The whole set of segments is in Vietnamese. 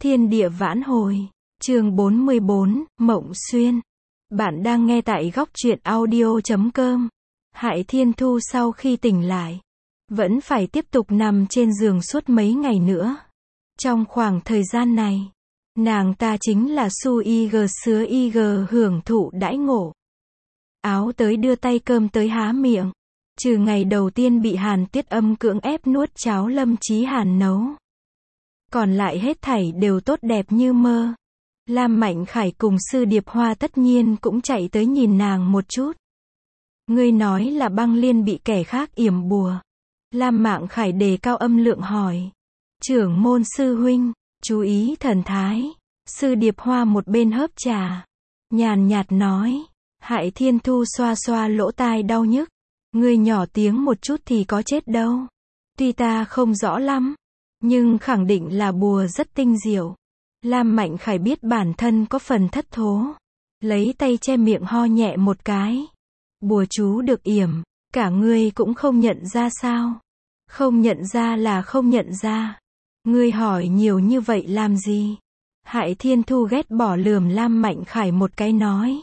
Thiên địa vãn hồi. Chương 44, Mộng Xuyên. Bạn đang nghe tại góc truyện audio.com. Hại Thiên Thu sau khi tỉnh lại, vẫn phải tiếp tục nằm trên giường suốt mấy ngày nữa. Trong khoảng thời gian này, nàng ta chính là Su Ig Sứa Ig hưởng thụ đãi ngộ. Áo tới đưa tay, cơm tới há miệng. Trừ ngày đầu tiên bị Hàn Tuyết Âm cưỡng ép nuốt cháo Lâm Chí Hàn nấu, còn lại hết thảy đều tốt đẹp như mơ. Lam Mạnh Khải cùng Sư Điệp Hoa tất nhiên cũng chạy tới nhìn nàng một chút. Ngươi nói là Băng Liên bị kẻ khác yểm bùa. Lam Mạnh Khải đề cao âm lượng hỏi. Trưởng môn sư huynh, chú ý thần thái. Sư Điệp Hoa một bên hớp trà, nhàn nhạt nói. Hại Thiên Thu xoa xoa lỗ tai đau nhức. Ngươi nhỏ tiếng một chút thì có chết đâu. Tuy ta không rõ lắm, nhưng khẳng định là bùa rất tinh diệu. Lam Mạnh Khải biết bản thân có phần thất thố, lấy tay che miệng ho nhẹ một cái. Bùa chú được yểm, cả ngươi cũng không nhận ra sao? Không nhận ra là không nhận ra. Ngươi hỏi nhiều như vậy làm gì? Hại Thiên Thu ghét bỏ lườm Lam Mạnh Khải một cái nói.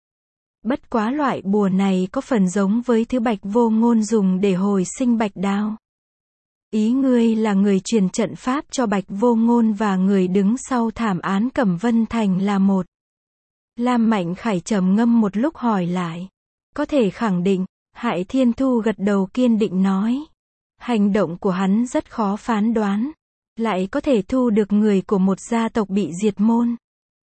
Bất quá loại bùa này có phần giống với thứ Bạch Vô Ngôn dùng để hồi sinh Bạch Đao. Ý ngươi là người truyền trận pháp cho Bạch Vô Ngôn và người đứng sau thảm án Cẩm Vân Thành là một. Lam Mạnh Khải trầm ngâm một lúc hỏi lại. Có thể khẳng định. Hại Thiên Thu gật đầu kiên định nói. Hành động của hắn rất khó phán đoán, lại có thể thu được người của một gia tộc bị diệt môn,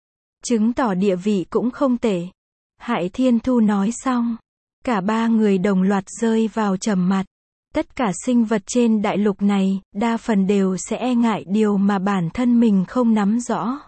chứng tỏ địa vị cũng không tệ. Hại Thiên Thu nói xong, cả ba người đồng loạt rơi vào trầm mặc. Tất cả sinh vật trên đại lục này, đa phần đều sẽ e ngại điều mà bản thân mình không nắm rõ.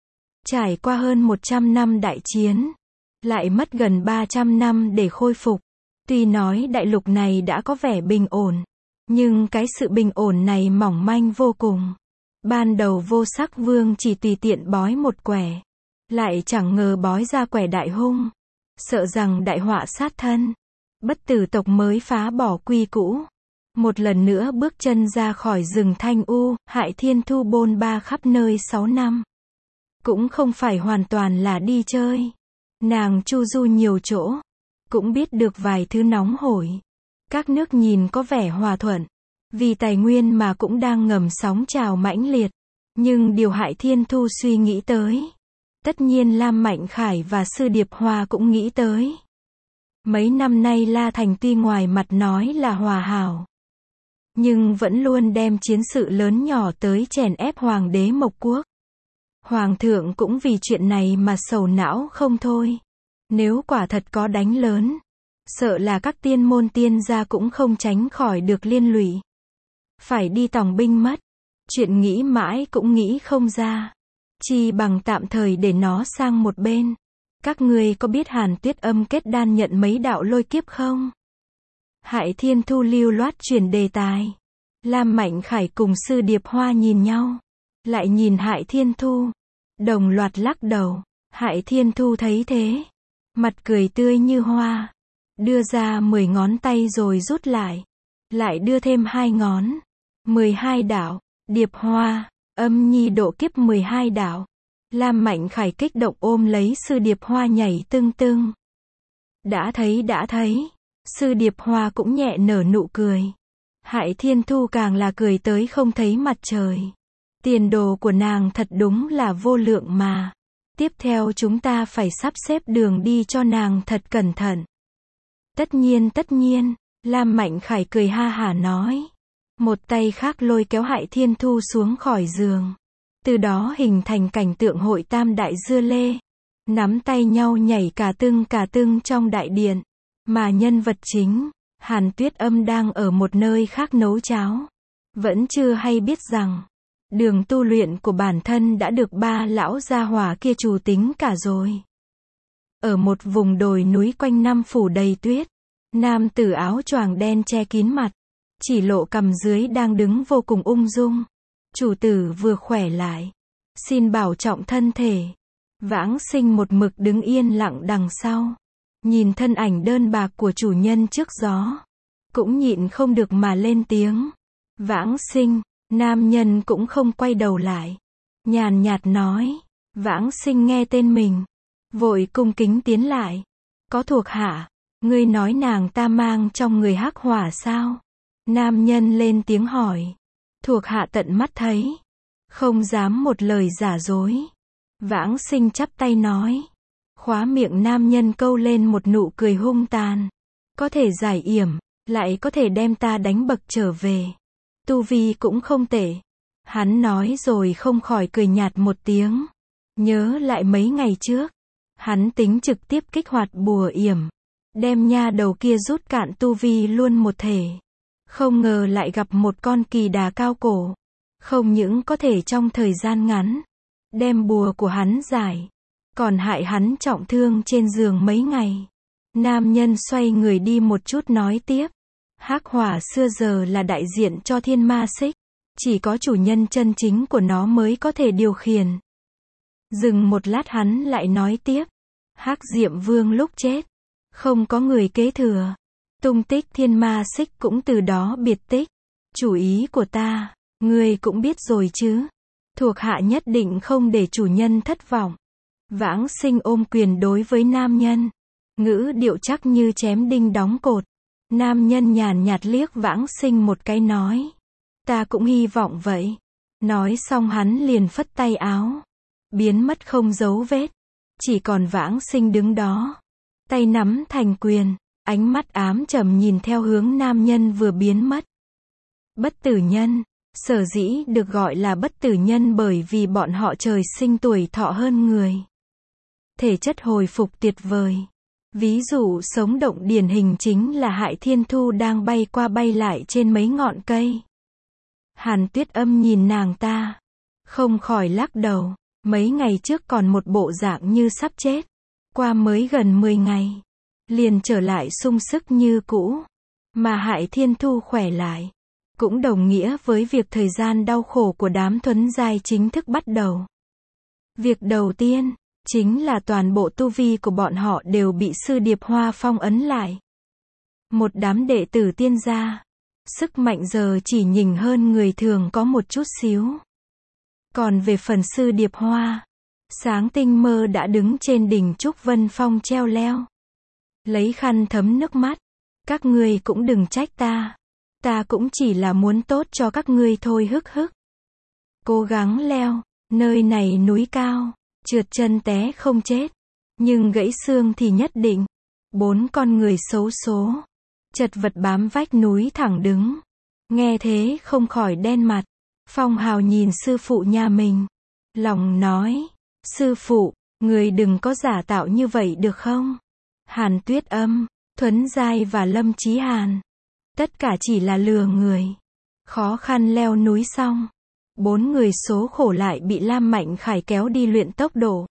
Trải qua hơn 100 năm đại chiến, lại mất gần 300 năm để khôi phục. Tuy nói đại lục này đã có vẻ bình ổn, nhưng cái sự bình ổn này mỏng manh vô cùng. Ban đầu Vô Sắc Vương chỉ tùy tiện bói một quẻ, lại chẳng ngờ bói ra quẻ đại hung, sợ rằng đại họa sát thân. Bất Tử tộc mới phá bỏ quy cũ, một lần nữa bước chân ra khỏi rừng Thanh U. Hại Thiên Thu bôn ba khắp nơi 6 năm, cũng không phải hoàn toàn là đi chơi. Nàng chu du nhiều chỗ, cũng biết được vài thứ nóng hổi. Các nước nhìn có vẻ hòa thuận, vì tài nguyên mà cũng đang ngầm sóng trào mãnh liệt. Nhưng điều Hại Thiên Thu suy nghĩ tới, tất nhiên Lam Mạnh Khải và Sư Điệp Hoa cũng nghĩ tới. Mấy năm nay La Thành tuy ngoài mặt nói là hòa hảo, nhưng vẫn luôn đem chiến sự lớn nhỏ tới chèn ép Hoàng đế Mộc Quốc. Hoàng thượng cũng vì chuyện này mà sầu não không thôi. Nếu quả thật có đánh lớn, sợ là các tiên môn tiên gia cũng không tránh khỏi được liên lụy. Phải đi tòng binh mất. Chuyện nghĩ mãi cũng nghĩ không ra. Chi bằng tạm thời để nó sang một bên. Các ngươi có biết Hàn Tuyết Âm kết đan nhận mấy đạo lôi kiếp không? Hại Thiên Thu lưu loát chuyển đề tài. Lam Mạnh Khải cùng Sư Điệp Hoa nhìn nhau, lại nhìn Hại Thiên Thu, đồng loạt lắc đầu. Hại Thiên Thu thấy thế, mặt cười tươi như hoa, đưa ra 10 ngón tay rồi rút lại đưa thêm 2 ngón. 12 đạo. Điệp Hoa, Âm Nhi độ kiếp 12 đạo. Lam Mạnh Khải kích động ôm lấy Sư Điệp Hoa nhảy tưng tưng. Đã thấy. Sư Điệp Hoa cũng nhẹ nở nụ cười. Hại Thiên Thu càng là cười tới không thấy mặt trời. Tiền đồ của nàng thật đúng là vô lượng mà. Tiếp theo chúng ta phải sắp xếp đường đi cho nàng thật cẩn thận. Tất nhiên, Lam Mạnh Khải cười ha hả nói. Một tay khác lôi kéo Hại Thiên Thu xuống khỏi giường. Từ đó hình thành cảnh tượng hội tam đại dưa lê. Nắm tay nhau nhảy cả tưng trong đại điện. Mà nhân vật chính, Hàn Tuyết Âm đang ở một nơi khác nấu cháo. Vẫn chưa hay biết rằng, đường tu luyện của bản thân đã được ba lão gia hỏa kia trù tính cả rồi. Ở một vùng đồi núi quanh năm phủ đầy tuyết, nam tử áo choàng đen che kín mặt, chỉ lộ cằm dưới đang đứng vô cùng ung dung. Chủ tử vừa khỏe lại, xin bảo trọng thân thể. Vãng Sinh một mực đứng yên lặng đằng sau, nhìn thân ảnh đơn bạc của chủ nhân trước gió, cũng nhịn không được mà lên tiếng. Vãng Sinh. Nam nhân cũng không quay đầu lại, nhàn nhạt nói. Vãng Sinh nghe tên mình, vội cung kính tiến lại. Có thuộc hạ, ngươi nói nàng ta mang trong người hắc hỏa sao? Nam nhân lên tiếng hỏi. Thuộc hạ tận mắt thấy, không dám một lời giả dối. Vãng Sinh chắp tay nói. Khóa miệng nam nhân câu lên một nụ cười hung tàn. Có thể giải yểm, lại có thể đem ta đánh bậc trở về. Tu vi cũng không tệ. Hắn nói rồi không khỏi cười nhạt một tiếng. Nhớ lại mấy ngày trước, hắn tính trực tiếp kích hoạt bùa yểm, đem nha đầu kia rút cạn tu vi luôn một thể. Không ngờ lại gặp một con kỳ đà cao cổ. Không những có thể trong thời gian ngắn, đem bùa của hắn giải, còn hại hắn trọng thương trên giường mấy ngày. Nam nhân xoay người đi một chút nói tiếp. Hắc hỏa xưa giờ là đại diện cho thiên ma xích. Chỉ có chủ nhân chân chính của nó mới có thể điều khiển. Dừng một lát hắn lại nói tiếp. Hắc Diệm Vương lúc chết, không có người kế thừa. Tung tích thiên ma xích cũng từ đó biệt tích. Chủ ý của ta, ngươi cũng biết rồi chứ. Thuộc hạ nhất định không để chủ nhân thất vọng. Vãng Sinh ôm quyền đối với nam nhân. Ngữ điệu chắc như chém đinh đóng cột. Nam nhân nhàn nhạt liếc Vãng Sinh một cái nói. Ta cũng hy vọng vậy. Nói xong hắn liền phất tay áo. Biến mất không dấu vết. Chỉ còn Vãng Sinh đứng đó. Tay nắm thành quyền. Ánh mắt ám trầm nhìn theo hướng nam nhân vừa biến mất. Bất tử nhân. Sở dĩ được gọi là bất tử nhân bởi vì bọn họ trời sinh tuổi thọ hơn người. Thể chất hồi phục tuyệt vời. Ví dụ sống động điển hình chính là Hại Thiên Thu đang bay qua bay lại trên mấy ngọn cây. Hàn Tuyết Âm nhìn nàng ta, không khỏi lắc đầu. Mấy ngày trước còn một bộ dạng như sắp chết. Qua mới gần 10 ngày, liền trở lại sung sức như cũ. Mà Hại Thiên Thu khỏe lại, cũng đồng nghĩa với việc thời gian đau khổ của đám thuấn giai chính thức bắt đầu. Việc đầu tiên, chính là toàn bộ tu vi của bọn họ đều bị sư Điệp Hoa phong ấn lại. Một đám đệ tử tiên gia, sức mạnh giờ chỉ nhỉnh hơn người thường có một chút xíu. Còn về phần sư Điệp Hoa, sáng tinh mơ đã đứng trên đỉnh Trúc Vân Phong treo leo. Lấy khăn thấm nước mắt. Các ngươi cũng đừng trách ta. Ta cũng chỉ là muốn tốt cho các ngươi thôi hức hức. Cố gắng leo, nơi này núi cao, trượt chân té không chết. Nhưng gãy xương thì nhất định. 4 con người xấu số, chật vật bám vách núi thẳng đứng. Nghe thế không khỏi đen mặt. Phong Hào nhìn sư phụ nhà mình. Lòng nói, sư phụ, người đừng có giả tạo như vậy được không? Hàn Tuyết Âm, Thuấn Giai và Lâm Chí Hàn. Tất cả chỉ là lừa người. Khó khăn leo núi xong. 4 người số khổ lại bị Lam Mạnh Khải kéo đi luyện tốc độ.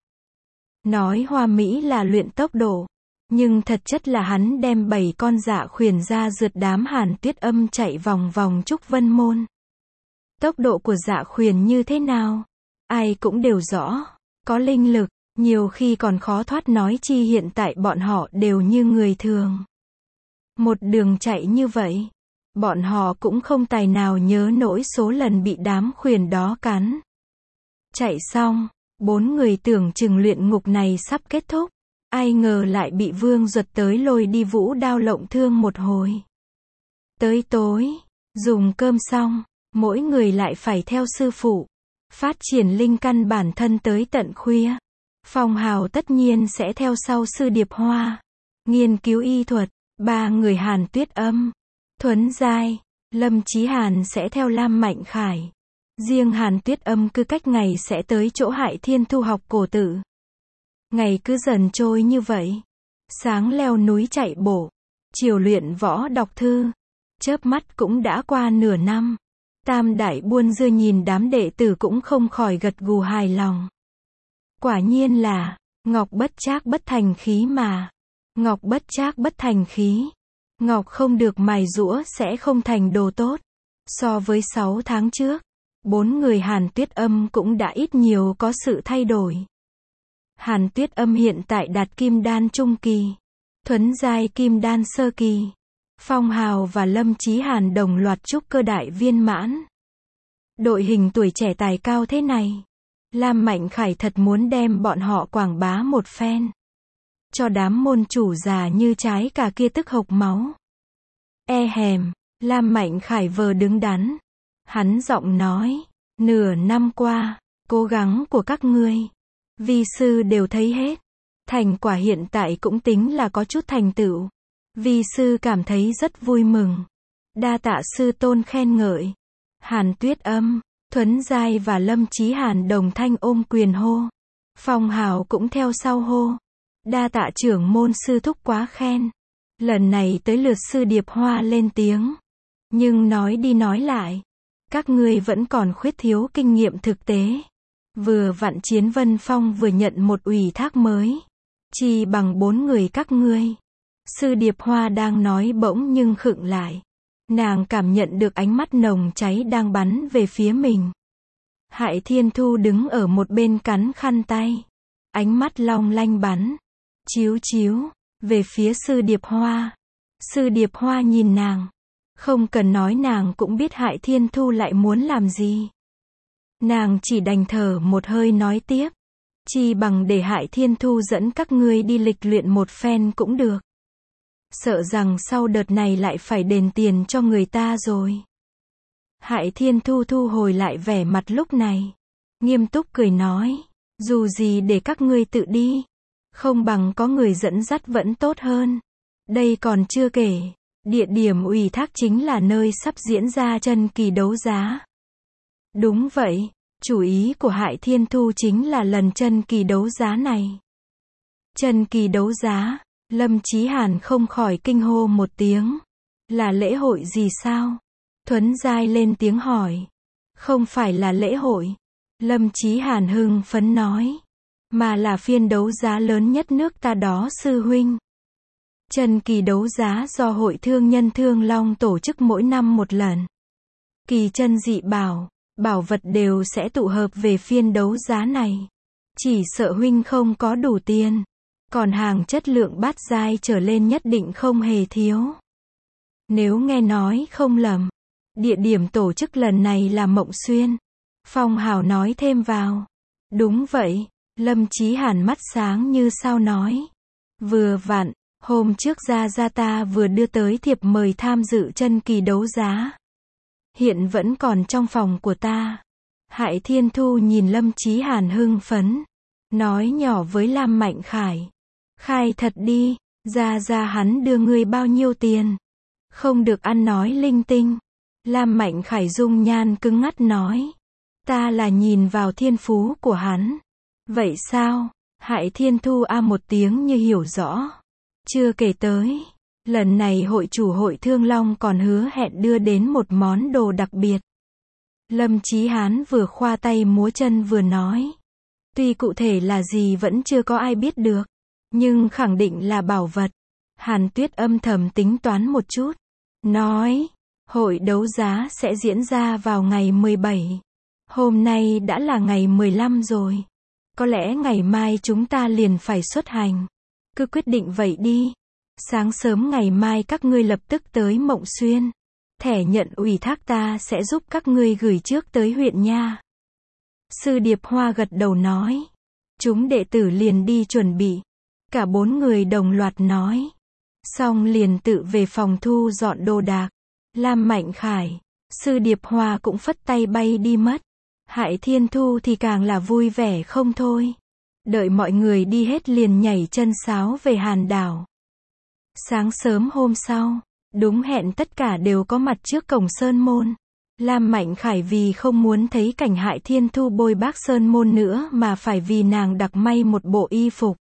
Nói hoa mỹ là luyện tốc độ. Nhưng thật chất là hắn đem 7 con Dạ Khuyển ra rượt đám Hàn Tuyết Âm chạy vòng vòng Trúc Vân Môn. Tốc độ của Dạ Khuyển như thế nào? Ai cũng đều rõ. Có linh lực, nhiều khi còn khó thoát nói chi hiện tại bọn họ đều như người thường. Một đường chạy như vậy, bọn họ cũng không tài nào nhớ nổi số lần bị đám khuyển đó cắn. Chạy xong, 4 người tưởng chừng luyện ngục này sắp kết thúc. Ai ngờ lại bị Vương Duật tới lôi đi vũ đao lộng thương một hồi. Tới tối, dùng cơm xong, mỗi người lại phải theo sư phụ, phát triển linh căn bản thân tới tận khuya. Phong Hào tất nhiên sẽ theo sau sư Điệp Hoa, nghiên cứu y thuật. 3 người Hàn Tuyết Âm, Thuấn Giai, Lâm Chí Hàn sẽ theo Lam Mạnh Khải. Riêng Hàn Tuyết Âm cứ cách ngày sẽ tới chỗ Hại Thiên Thu học cổ tự. Ngày cứ dần trôi như vậy. Sáng leo núi chạy bộ, chiều luyện võ đọc thư. Chớp mắt cũng đã qua nửa năm. Tam đại buôn dưa nhìn đám đệ tử cũng không khỏi gật gù hài lòng. Quả nhiên là, ngọc bất trác bất thành khí mà. Ngọc bất trác bất thành khí. Ngọc không được mài giũa sẽ không thành đồ tốt. So với 6 tháng trước, 4 người Hàn Tuyết Âm cũng đã ít nhiều có sự thay đổi. Hàn Tuyết Âm hiện tại đạt kim đan trung kỳ, Thuấn Giai kim đan sơ kỳ. Phong Hào và Lâm Chí Hàn đồng loạt trúc cơ đại viên mãn. Đội hình tuổi trẻ tài cao thế này, Lam Mạnh Khải thật muốn đem bọn họ quảng bá một phen. Cho đám môn chủ già như trái cà kia tức hộc máu. E hèm, Lam Mạnh Khải vờ đứng đắn. Hắn giọng nói, nửa năm qua, cố gắng của các ngươi, vi sư đều thấy hết. Thành quả hiện tại cũng tính là có chút thành tựu. Vi sư cảm thấy rất vui mừng. Đa tạ sư tôn khen ngợi. Hàn Tuyết Âm, Thuấn Giai và Lâm Chí Hàn đồng thanh ôm quyền hô. Phong Hào cũng theo sau hô. Đa tạ trưởng môn sư thúc quá khen. Lần này tới lượt sư Điệp Hoa lên tiếng. Nhưng nói đi nói lại, các ngươi vẫn còn khuyết thiếu kinh nghiệm thực tế. Vừa vặn Chiến Vân Phong vừa nhận một ủy thác mới. Chỉ bằng 4 người các ngươi. Sư Điệp Hoa đang nói bỗng nhưng khựng lại. Nàng cảm nhận được ánh mắt nồng cháy đang bắn về phía mình. Hại Thiên Thu đứng ở một bên cắn khăn tay. Ánh mắt long lanh bắn. Chiếu chiếu, về phía sư Điệp Hoa. Sư Điệp Hoa nhìn nàng. Không cần nói nàng cũng biết Hại Thiên Thu lại muốn làm gì. Nàng chỉ đành thở một hơi nói tiếp. Chỉ bằng để Hại Thiên Thu dẫn các ngươi đi lịch luyện một phen cũng được. Sợ rằng sau đợt này lại phải đền tiền cho người ta rồi. Hại Thiên Thu thu hồi lại vẻ mặt lúc này. Nghiêm túc cười nói. Dù gì để các ngươi tự đi. Không bằng có người dẫn dắt vẫn tốt hơn. Đây còn chưa kể. Địa điểm ủy thác chính là nơi sắp diễn ra chân kỳ đấu giá. Đúng vậy. Chủ ý của Hại Thiên Thu chính là lần chân kỳ đấu giá này. Chân kỳ đấu giá. Lâm Chí Hàn không khỏi kinh hô một tiếng. Là lễ hội gì sao? Thuấn Giai lên tiếng hỏi. Không phải là lễ hội. Lâm Chí Hàn hưng phấn nói. Mà là phiên đấu giá lớn nhất nước ta đó sư huynh. Chân kỳ đấu giá do Hội Thương Nhân Thương Long tổ chức mỗi năm một lần. Kỳ chân dị bảo, bảo vật đều sẽ tụ hợp về phiên đấu giá này. Chỉ sợ huynh không có đủ tiền. Còn hàng chất lượng bát giai trở lên nhất định không hề thiếu. Nếu nghe nói không lầm, địa điểm tổ chức lần này là Mộng Xuyên. Phong Hào nói thêm vào. Đúng vậy, Lâm Chí Hàn mắt sáng như sao nói. Vừa vặn, hôm trước Gia ta vừa đưa tới thiệp mời tham dự chân kỳ đấu giá. Hiện vẫn còn trong phòng của ta. Hại Thiên Thu nhìn Lâm Chí Hàn hưng phấn. Nói nhỏ với Lam Mạnh Khải. Khai thật đi, ra hắn đưa ngươi bao nhiêu tiền. Không được ăn nói linh tinh. Lam Mạnh Khải dung nhan cứng ngắt nói. Ta là nhìn vào thiên phú của hắn. Vậy sao? Hại Thiên Thu a một tiếng như hiểu rõ. Chưa kể tới. Lần này hội chủ Hội Thương Long còn hứa hẹn đưa đến một món đồ đặc biệt. Lâm Chí Hán vừa khoa tay múa chân vừa nói. Tuy cụ thể là gì vẫn chưa có ai biết được. Nhưng khẳng định là bảo vật. Hàn Tuyết âm thầm tính toán một chút. Nói, hội đấu giá sẽ diễn ra vào ngày 17. Hôm nay đã là ngày 15 rồi. Có lẽ ngày mai chúng ta liền phải xuất hành. Cứ quyết định vậy đi. Sáng sớm ngày mai các ngươi lập tức tới Mộng Xuyên. Thẻ nhận ủy thác ta sẽ giúp các ngươi gửi trước tới huyện nha. Sư Điệp Hoa gật đầu nói. Chúng đệ tử liền đi chuẩn bị. Cả 4 người đồng loạt nói. Xong liền tự về phòng thu dọn đồ đạc. Lam Mạnh Khải, Sư Điệp Hoa cũng phất tay bay đi mất. Hại Thiên Thu thì càng là vui vẻ không thôi. Đợi mọi người đi hết liền nhảy chân sáo về Hàn Đảo. Sáng sớm hôm sau, đúng hẹn tất cả đều có mặt trước cổng Sơn Môn. Lam Mạnh Khải vì không muốn thấy cảnh Hại Thiên Thu bôi bác Sơn Môn nữa mà phải vì nàng đặc may một bộ y phục.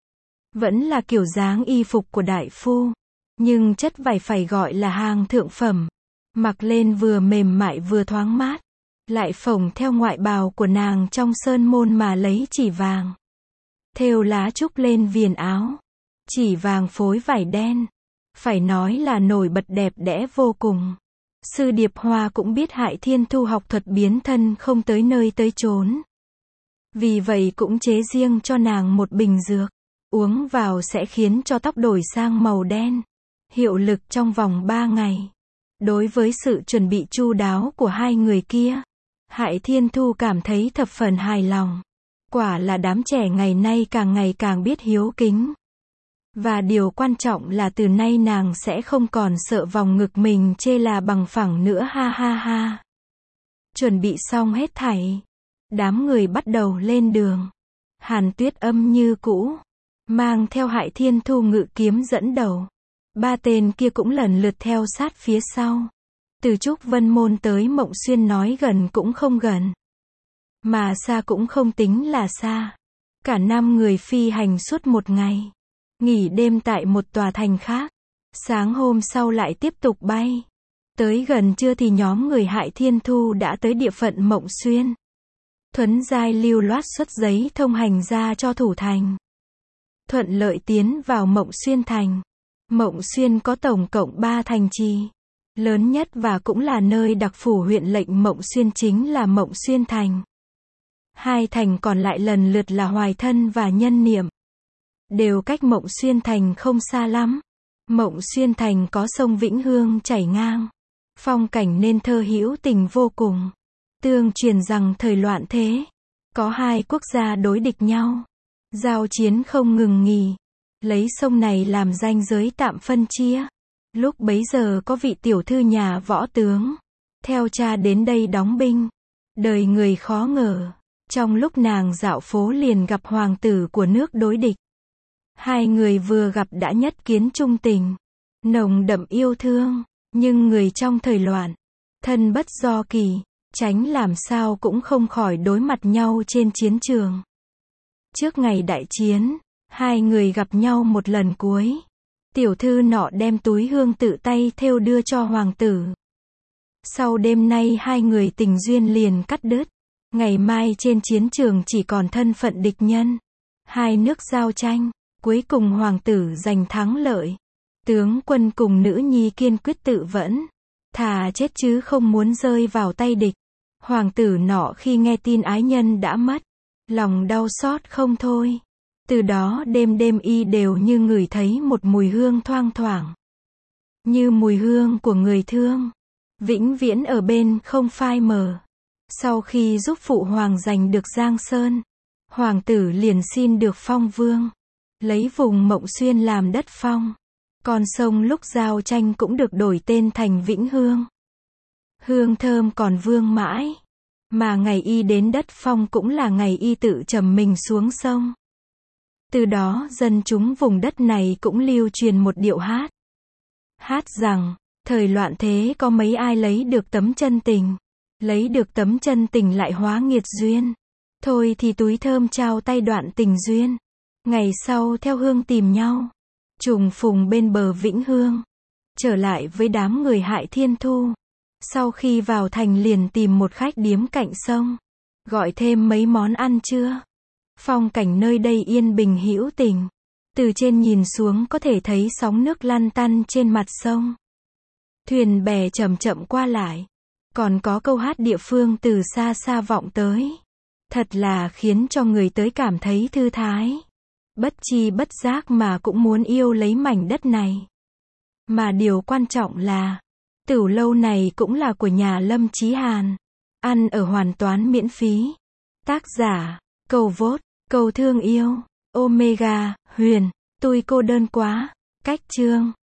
Vẫn là kiểu dáng y phục của đại phu, nhưng chất vải phải gọi là hàng thượng phẩm. Mặc lên vừa mềm mại vừa thoáng mát. Lại phồng theo ngoại bào của nàng trong Sơn Môn mà lấy chỉ vàng. Thêu lá trúc lên viền áo. Chỉ vàng phối vải đen. Phải nói là nổi bật đẹp đẽ vô cùng. Sư Điệp Hoa cũng biết Hại Thiên Thu học thuật biến thân không tới nơi tới chốn. Vì vậy cũng chế riêng cho nàng một bình dược. Uống vào sẽ khiến cho tóc đổi sang màu đen. Hiệu lực trong vòng 3 ngày. Đối với sự chuẩn bị chu đáo của hai người kia, Hải Thiên Thu cảm thấy thập phần hài lòng. Quả là đám trẻ ngày càng biết hiếu kính. Và điều quan trọng là từ nay nàng sẽ không còn sợ vòng ngực mình chê là bằng phẳng nữa, ha ha ha. Chuẩn bị xong hết thảy, đám người bắt đầu lên đường. Hàn Tuyết Âm như cũ, mang theo Hải Thiên Thu ngự kiếm dẫn đầu. 3 tên kia cũng lần lượt theo sát phía sau. Từ Trúc Vân Môn tới Mộng Xuyên nói gần cũng không gần, mà xa cũng không tính là xa. Cả 5 người phi hành suốt một ngày, nghỉ đêm tại một tòa thành khác. Sáng hôm sau lại tiếp tục bay. Tới gần trưa thì nhóm người Hải Thiên Thu đã tới địa phận Mộng Xuyên. Thuấn Giai lưu loát xuất giấy thông hành ra cho thủ thành, thuận lợi tiến vào Mộng Xuyên thành. Mộng Xuyên có tổng cộng 3 thành trì. Lớn nhất và cũng là nơi đặc phủ huyện lệnh Mộng Xuyên chính là Mộng Xuyên thành. 2 thành còn lại lần lượt là Hoài Thân và Nhân Niệm, đều cách Mộng Xuyên thành không xa lắm. Mộng Xuyên thành có sông Vĩnh Hương chảy ngang, phong cảnh nên thơ hữu tình vô cùng. Tương truyền rằng thời loạn thế, có 2 quốc gia đối địch nhau, giao chiến không ngừng nghỉ, lấy sông này làm ranh giới tạm phân chia. Lúc bấy giờ có vị tiểu thư nhà võ tướng, theo cha đến đây đóng binh. Đời người khó ngờ, trong lúc nàng dạo phố liền gặp hoàng tử của nước đối địch. 2 người vừa gặp đã nhất kiến chung tình, nồng đậm yêu thương. Nhưng người trong thời loạn, thân bất do kỳ, tránh làm sao cũng không khỏi đối mặt nhau trên chiến trường. Trước ngày đại chiến, 2 người gặp nhau một lần cuối. Tiểu thư nọ đem túi hương tự tay thêu đưa cho hoàng tử. Sau đêm nay 2 người tình duyên liền cắt đứt. Ngày mai trên chiến trường chỉ còn thân phận địch nhân. 2 nước giao tranh, cuối cùng hoàng tử giành thắng lợi. Tướng quân cùng nữ nhi kiên quyết tự vẫn, thà chết chứ không muốn rơi vào tay địch. Hoàng tử nọ khi nghe tin ái nhân đã mất, lòng đau xót không thôi. Từ đó đêm đêm y đều như ngửi thấy một mùi hương thoang thoảng, như mùi hương của người thương, vĩnh viễn ở bên không phai mờ. Sau khi giúp phụ hoàng giành được Giang Sơn, hoàng tử liền xin được phong vương, lấy vùng Mộng Xuyên làm đất phong. Con sông lúc giao tranh cũng được đổi tên thành Vĩnh Hương. Hương thơm còn vương mãi, mà ngày y đến đất phong cũng là ngày y tự trầm mình xuống sông. Từ đó dân chúng vùng đất này cũng lưu truyền một điệu hát. Hát rằng, thời loạn thế có mấy ai lấy được tấm chân tình, lấy được tấm chân tình lại hóa nghiệt duyên. Thôi thì túi thơm trao tay đoạn tình duyên, ngày sau theo hương tìm nhau, trùng phùng bên bờ Vĩnh Hương. Trở lại với đám người Hải Thiên Thu, sau khi vào thành liền tìm một khách điếm cạnh sông, gọi thêm mấy món ăn trưa. Phong cảnh nơi đây yên bình hữu tình, từ trên nhìn xuống có thể thấy sóng nước lăn tăn trên mặt sông. Thuyền bè chậm chậm qua lại, còn có câu hát địa phương từ xa xa vọng tới. Thật là khiến cho người tới cảm thấy thư thái. Bất chi bất giác mà cũng muốn yêu lấy mảnh đất này. Mà điều quan trọng là, tửu lâu này cũng là của nhà Lâm Chí Hàn. Ăn ở hoàn toàn miễn phí. Tác giả, Cầu Vốt, Cầu Thương Yêu, Omega, Huyền, tôi cô đơn quá. Cách chương